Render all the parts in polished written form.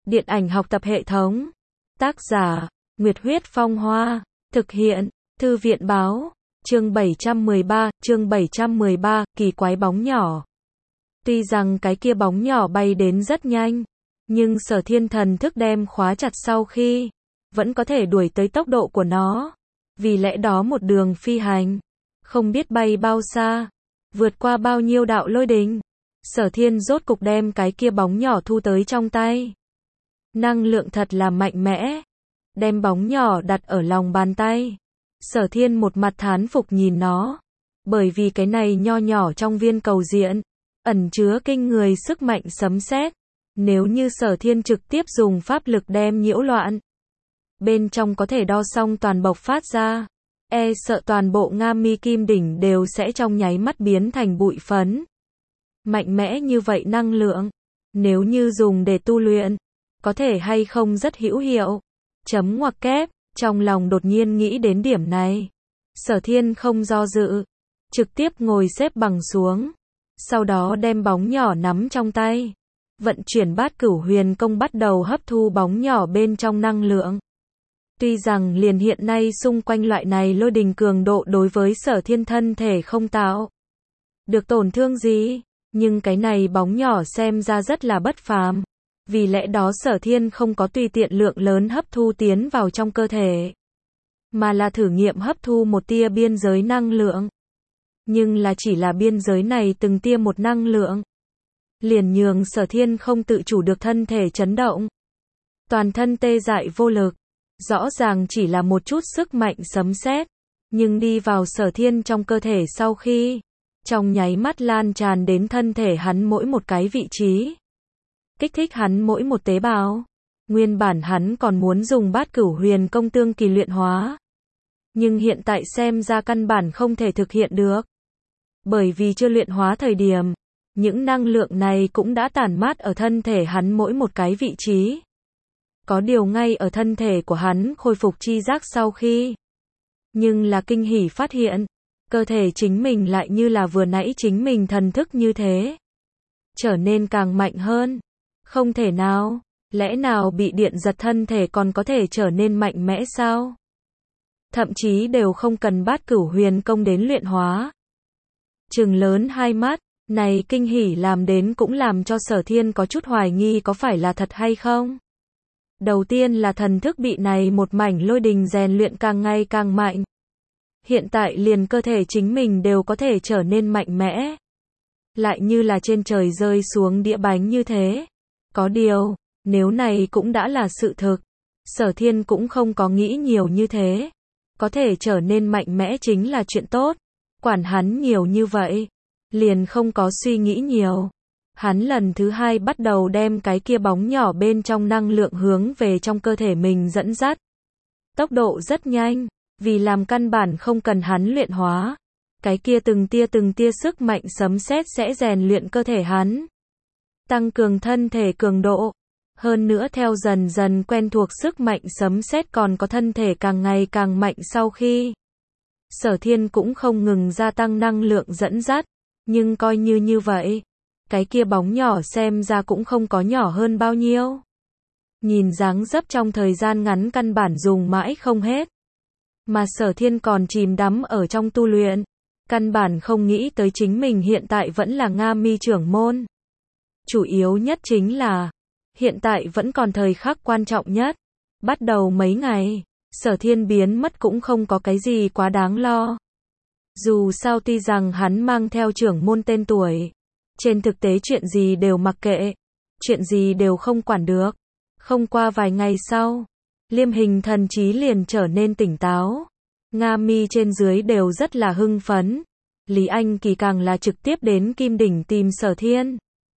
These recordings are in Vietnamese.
Điện ảnh học tập hệ thống. Tác giả, Nguyệt Huyết Phong Hoa. Thực hiện, Thư viện Báo. Chương 713, kỳ quái bóng nhỏ. Tuy rằng cái kia bóng nhỏ bay đến rất nhanh, nhưng Sở Thiên thần thức đem khóa chặt sau khi, vẫn có thể đuổi tới tốc độ của nó. Vì lẽ đó một đường phi hành, không biết bay bao xa, vượt qua bao nhiêu đạo lôi đình, Sở Thiên rốt cục đem cái kia bóng nhỏ thu tới trong tay. Năng lượng thật là mạnh mẽ. Đem bóng nhỏ đặt ở lòng bàn tay, Sở Thiên một mặt thán phục nhìn nó. Bởi vì cái này nho nhỏ trong viên cầu diện, ẩn chứa kinh người sức mạnh sấm sét. Nếu như Sở Thiên trực tiếp dùng pháp lực đem nhiễu loạn, bên trong có thể đo xong toàn bộc phát ra, e sợ toàn bộ Nga Mi Kim Đỉnh đều sẽ trong nháy mắt biến thành bụi phấn. Mạnh mẽ như vậy năng lượng, nếu như dùng để tu luyện, có thể hay không rất hữu hiệu. Chấm ngoặc kép, trong lòng đột nhiên nghĩ đến điểm này. Sở Thiên không do dự, trực tiếp ngồi xếp bằng xuống, sau đó đem bóng nhỏ nắm trong tay. Vận chuyển Bát Cửu Huyền Công bắt đầu hấp thu bóng nhỏ bên trong năng lượng. Tuy rằng liền hiện nay xung quanh loại này lôi đình cường độ đối với Sở Thiên thân thể không tạo được tổn thương gì, nhưng cái này bóng nhỏ xem ra rất là bất phàm. Vì lẽ đó Sở Thiên không có tùy tiện lượng lớn hấp thu tiến vào trong cơ thể, mà là thử nghiệm hấp thu một tia biên giới năng lượng. Nhưng là chỉ là biên giới này từng tia một năng lượng, liền nhường Sở Thiên không tự chủ được thân thể chấn động. Toàn thân tê dại vô lực, rõ ràng chỉ là một chút sức mạnh sấm sét, nhưng đi vào Sở Thiên trong cơ thể sau khi, trong nháy mắt lan tràn đến thân thể hắn mỗi một cái vị trí. Kích thích hắn mỗi một tế bào. Nguyên bản hắn còn muốn dùng Bát Cửu Huyền Công tương kỳ luyện hóa, nhưng hiện tại xem ra căn bản không thể thực hiện được. Bởi vì chưa luyện hóa thời điểm, những năng lượng này cũng đã tản mát ở thân thể hắn mỗi một cái vị trí. Có điều ngay ở thân thể của hắn khôi phục chi giác sau khi, nhưng là kinh hỉ phát hiện, cơ thể chính mình lại như là vừa nãy chính mình thần thức như thế, trở nên càng mạnh hơn. Không thể nào, lẽ nào bị điện giật thân thể còn có thể trở nên mạnh mẽ sao? Thậm chí đều không cần Bát Cửu Huyền Công đến luyện hóa. Trừng lớn hai mắt, này kinh hỉ làm đến cũng làm cho Sở Thiên có chút hoài nghi có phải là thật hay không. Đầu tiên là thần thức bị này một mảnh lôi đình rèn luyện càng ngày càng mạnh. Hiện tại liền cơ thể chính mình đều có thể trở nên mạnh mẽ. Lại như là trên trời rơi xuống đĩa bánh như thế. Có điều, nếu này cũng đã là sự thực, Sở Thiên cũng không có nghĩ nhiều như thế. Có thể trở nên mạnh mẽ chính là chuyện tốt. Quản hắn nhiều như vậy, liền không có suy nghĩ nhiều. Hắn lần thứ hai bắt đầu đem cái kia bóng nhỏ bên trong năng lượng hướng về trong cơ thể mình dẫn dắt. Tốc độ rất nhanh, vì làm căn bản không cần hắn luyện hóa. Cái kia từng tia sức mạnh sấm sét sẽ rèn luyện cơ thể hắn, tăng cường thân thể cường độ. Hơn nữa theo dần dần quen thuộc sức mạnh sấm sét còn có thân thể càng ngày càng mạnh sau khi, Sở Thiên cũng không ngừng gia tăng năng lượng dẫn dắt. Nhưng coi như vậy, cái kia bóng nhỏ xem ra cũng không có nhỏ hơn bao nhiêu. Nhìn dáng dấp trong thời gian ngắn căn bản dùng mãi không hết. Mà Sở Thiên còn chìm đắm ở trong tu luyện, căn bản không nghĩ tới chính mình hiện tại vẫn là Nga Mi trưởng môn. Chủ yếu nhất chính là, hiện tại vẫn còn thời khắc quan trọng nhất. Bắt đầu mấy ngày, Sở Thiên biến mất cũng không có cái gì quá đáng lo. Dù sao tuy rằng hắn mang theo trưởng môn tên tuổi, trên thực tế chuyện gì đều mặc kệ, chuyện gì đều không quản được. Không qua vài ngày sau, Liêm Hình thần trí liền trở nên tỉnh táo. Nga Mi trên dưới đều rất là hưng phấn. Lý Anh Kỳ càng là trực tiếp đến Kim Đỉnh tìm Sở Thiên.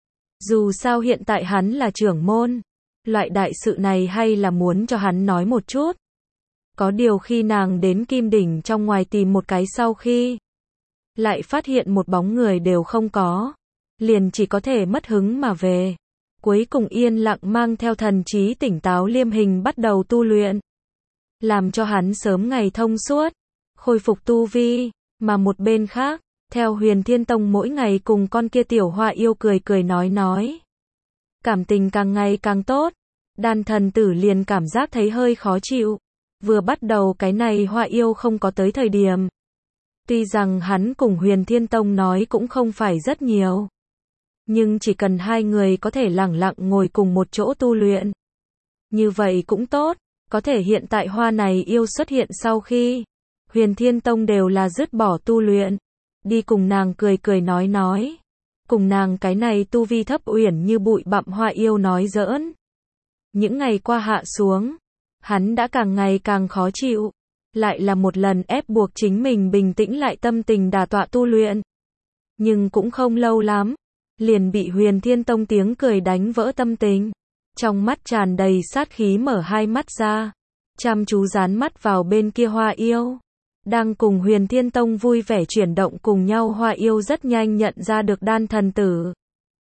Dù sao hiện tại hắn là trưởng môn, loại đại sự này hay là muốn cho hắn nói một chút. Có điều khi nàng đến Kim Đỉnh trong ngoài tìm một cái sau khi, lại phát hiện một bóng người đều không có, liền chỉ có thể mất hứng mà về. Cuối cùng yên lặng mang theo thần trí tỉnh táo Liêm Hình bắt đầu tu luyện, làm cho hắn sớm ngày thông suốt, khôi phục tu vi. Mà một bên khác, theo Huyền Thiên Tông mỗi ngày cùng con kia tiểu hoa yêu cười nói. Cảm tình càng ngày càng tốt. Đan thần tử liền cảm giác thấy hơi khó chịu. Vừa bắt đầu cái này Hoa Yêu không có tới thời điểm. Tuy rằng hắn cùng Huyền Thiên Tông nói cũng không phải rất nhiều. Nhưng chỉ cần hai người có thể lẳng lặng ngồi cùng một chỗ tu luyện. Như vậy cũng tốt, có thể hiện tại Hoa này yêu xuất hiện sau khi Huyền Thiên Tông đều là dứt bỏ tu luyện. Đi cùng nàng cười cười nói. Cùng nàng cái này tu vi thấp uyển như bụi bặm Hoa Yêu nói giỡn. Những ngày qua hạ xuống, hắn đã càng ngày càng khó chịu. Lại là một lần ép buộc chính mình bình tĩnh lại tâm tình đả tọa tu luyện. Nhưng cũng không lâu lắm, liền bị Huyền Thiên Tông tiếng cười đánh vỡ tâm tình. Trong mắt tràn đầy sát khí mở hai mắt ra, chăm chú dán mắt vào bên kia Hoa Yêu. Đang cùng Huyền Thiên Tông vui vẻ chuyển động cùng nhau Hoa Yêu rất nhanh nhận ra được đan thần tử.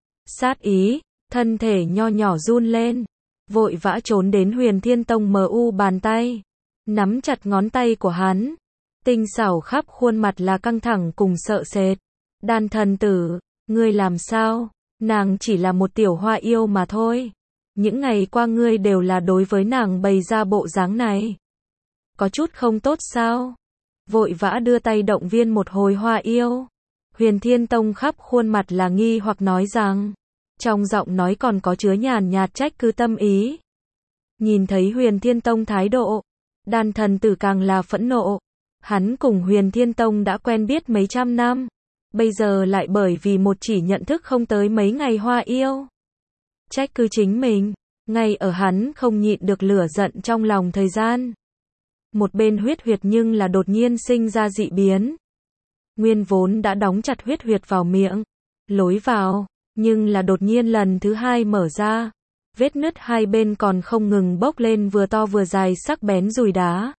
Sát ý, thân thể nho nhỏ run lên, vội vã trốn đến Huyền Thiên Tông mu bàn tay, nắm chặt ngón tay của hắn. Tinh xảo khắp khuôn mặt là căng thẳng cùng sợ sệt. Đan thần tử, ngươi làm sao? Nàng chỉ là một tiểu Hoa Yêu mà thôi. Những ngày qua ngươi đều là đối với nàng bày ra bộ dáng này. Có chút không tốt sao? Vội vã đưa tay động viên một hồi Hoa Yêu. Huyền Thiên Tông khắp khuôn mặt là nghi hoặc nói rằng, trong giọng nói còn có chứa nhàn nhạt trách cứ tâm ý. Nhìn thấy Huyền Thiên Tông thái độ, đan thần tử càng là phẫn nộ. Hắn cùng Huyền Thiên Tông đã quen biết mấy trăm năm, bây giờ lại bởi vì một chỉ nhận thức không tới mấy ngày Hoa Yêu trách cứ chính mình. Ngay ở hắn không nhịn được lửa giận trong lòng thời gian, một bên huyết huyệt nhưng là đột nhiên sinh ra dị biến. Nguyên vốn đã đóng chặt huyết huyệt vào miệng, lối vào, nhưng là đột nhiên lần thứ hai mở ra. Vết nứt hai bên còn không ngừng bốc lên vừa to vừa dài sắc bén dùi đá.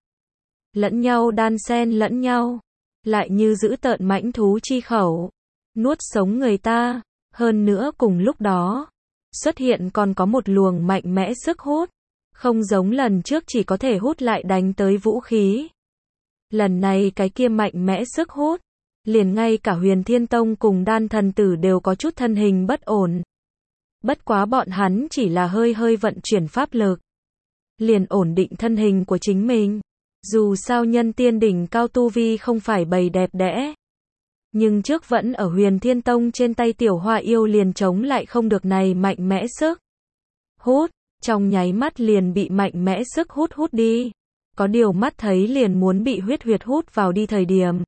Lẫn nhau đan xen lẫn nhau, lại như giữ tợn mãnh thú chi khẩu, nuốt sống người ta. Hơn nữa cùng lúc đó, xuất hiện còn có một luồng mạnh mẽ sức hút. Không giống lần trước chỉ có thể hút lại đánh tới vũ khí. Lần này cái kia mạnh mẽ sức hút, liền ngay cả Huyền Thiên Tông cùng đan thần tử đều có chút thân hình bất ổn. Bất quá bọn hắn chỉ là hơi hơi vận chuyển pháp lực, liền ổn định thân hình của chính mình. Dù sao nhân tiên đỉnh cao tu vi không phải bầy đẹp đẽ. Nhưng trước vẫn ở Huyền Thiên Tông trên tay tiểu Hoa Yêu liền chống lại không được này mạnh mẽ sức hút. Trong nháy mắt liền bị mạnh mẽ sức hút hút đi. Có điều mắt thấy liền muốn bị huyết huyệt hút vào đi thời điểm.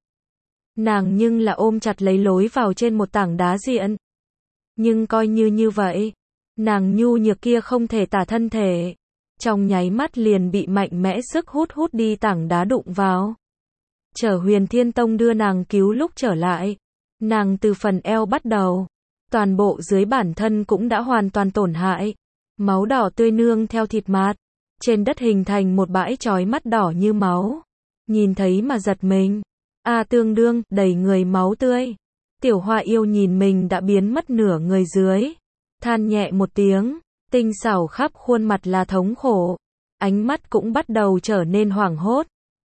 Nàng nhưng là ôm chặt lấy lối vào trên một tảng đá diện. Nhưng coi như vậy, nàng nhu nhược kia không thể tả thân thể. Trong nháy mắt liền bị mạnh mẽ sức hút hút đi tảng đá đụng vào. Chờ Huyền Thiên Tông đưa nàng cứu lúc trở lại. Nàng từ phần eo bắt đầu, toàn bộ dưới bản thân cũng đã hoàn toàn tổn hại. Máu đỏ tươi nương theo thịt mạt, trên đất hình thành một bãi chói mắt đỏ như máu. Nhìn thấy mà giật mình. Tương đương, đầy người máu tươi. Tiểu Hoa Yêu nhìn mình đã biến mất nửa người dưới. Than nhẹ một tiếng, tinh xảo khắp khuôn mặt là thống khổ. Ánh mắt cũng bắt đầu trở nên hoảng hốt.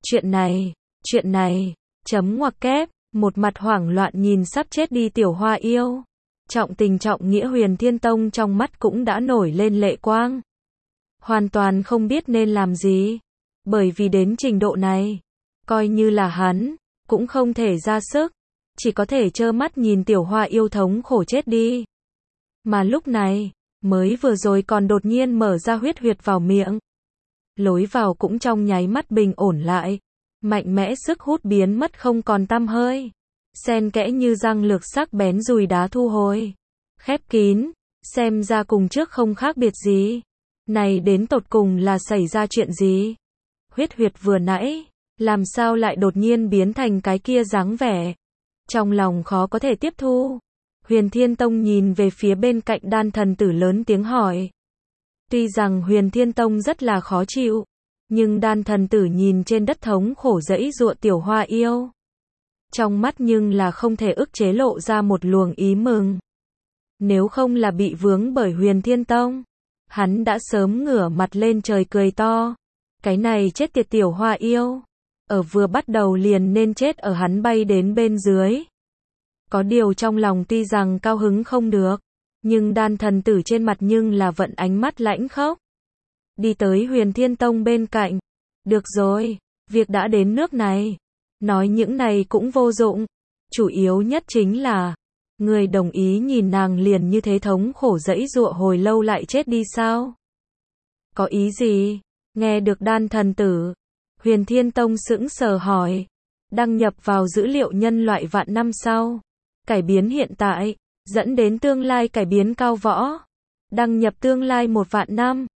Chuyện này, chấm ngoặc kép, một mặt hoảng loạn nhìn sắp chết đi Tiểu Hoa Yêu. Trọng tình trọng nghĩa Huyền Thiên Tông trong mắt cũng đã nổi lên lệ quang. Hoàn toàn không biết nên làm gì. Bởi vì đến trình độ này, coi như là hắn, cũng không thể ra sức. Chỉ có thể trơ mắt nhìn tiểu Hoa Yêu thống khổ chết đi. Mà lúc này, mới vừa rồi còn đột nhiên mở ra huyết huyệt vào miệng. Lối vào cũng trong nháy mắt bình ổn lại. Mạnh mẽ sức hút biến mất không còn tăm hơi. Xen kẽ như răng lược sắc bén dùi đá thu hồi. Khép kín, xem ra cùng trước không khác biệt gì. Này đến tột cùng là xảy ra chuyện gì? Huyết huyệt vừa nãy, làm sao lại đột nhiên biến thành cái kia dáng vẻ? Trong lòng khó có thể tiếp thu. Huyền Thiên Tông nhìn về phía bên cạnh đan thần tử lớn tiếng hỏi. Tuy rằng Huyền Thiên Tông rất là khó chịu, nhưng đan thần tử nhìn trên đất thống khổ giãy giụa tiểu Hoa Yêu. Trong mắt nhưng là không thể ức chế lộ ra một luồng ý mừng. Nếu không là bị vướng bởi Huyền Thiên Tông, hắn đã sớm ngửa mặt lên trời cười to. Cái này chết tiệt tiểu Hoa Yêu. Ở vừa bắt đầu liền nên chết ở hắn bay đến bên dưới. Có điều trong lòng tuy rằng cao hứng không được, nhưng đan thần tử trên mặt nhưng là vận ánh mắt lãnh khốc. đi tới Huyền Thiên Tông bên cạnh. Được rồi, việc đã đến nước này. Nói những này cũng vô dụng. Chủ yếu nhất chính là, người đồng ý nhìn nàng liền như thế thống khổ giãy giụa hồi lâu lại chết đi sao? Có ý gì? Nghe được Đan thần tử. Huyền Thiên Tông sững sờ hỏi. Đăng nhập vào dữ liệu nhân loại vạn năm sau. Cải biến hiện tại, dẫn đến tương lai cải biến cao võ. Đăng nhập tương lai 1 vạn năm.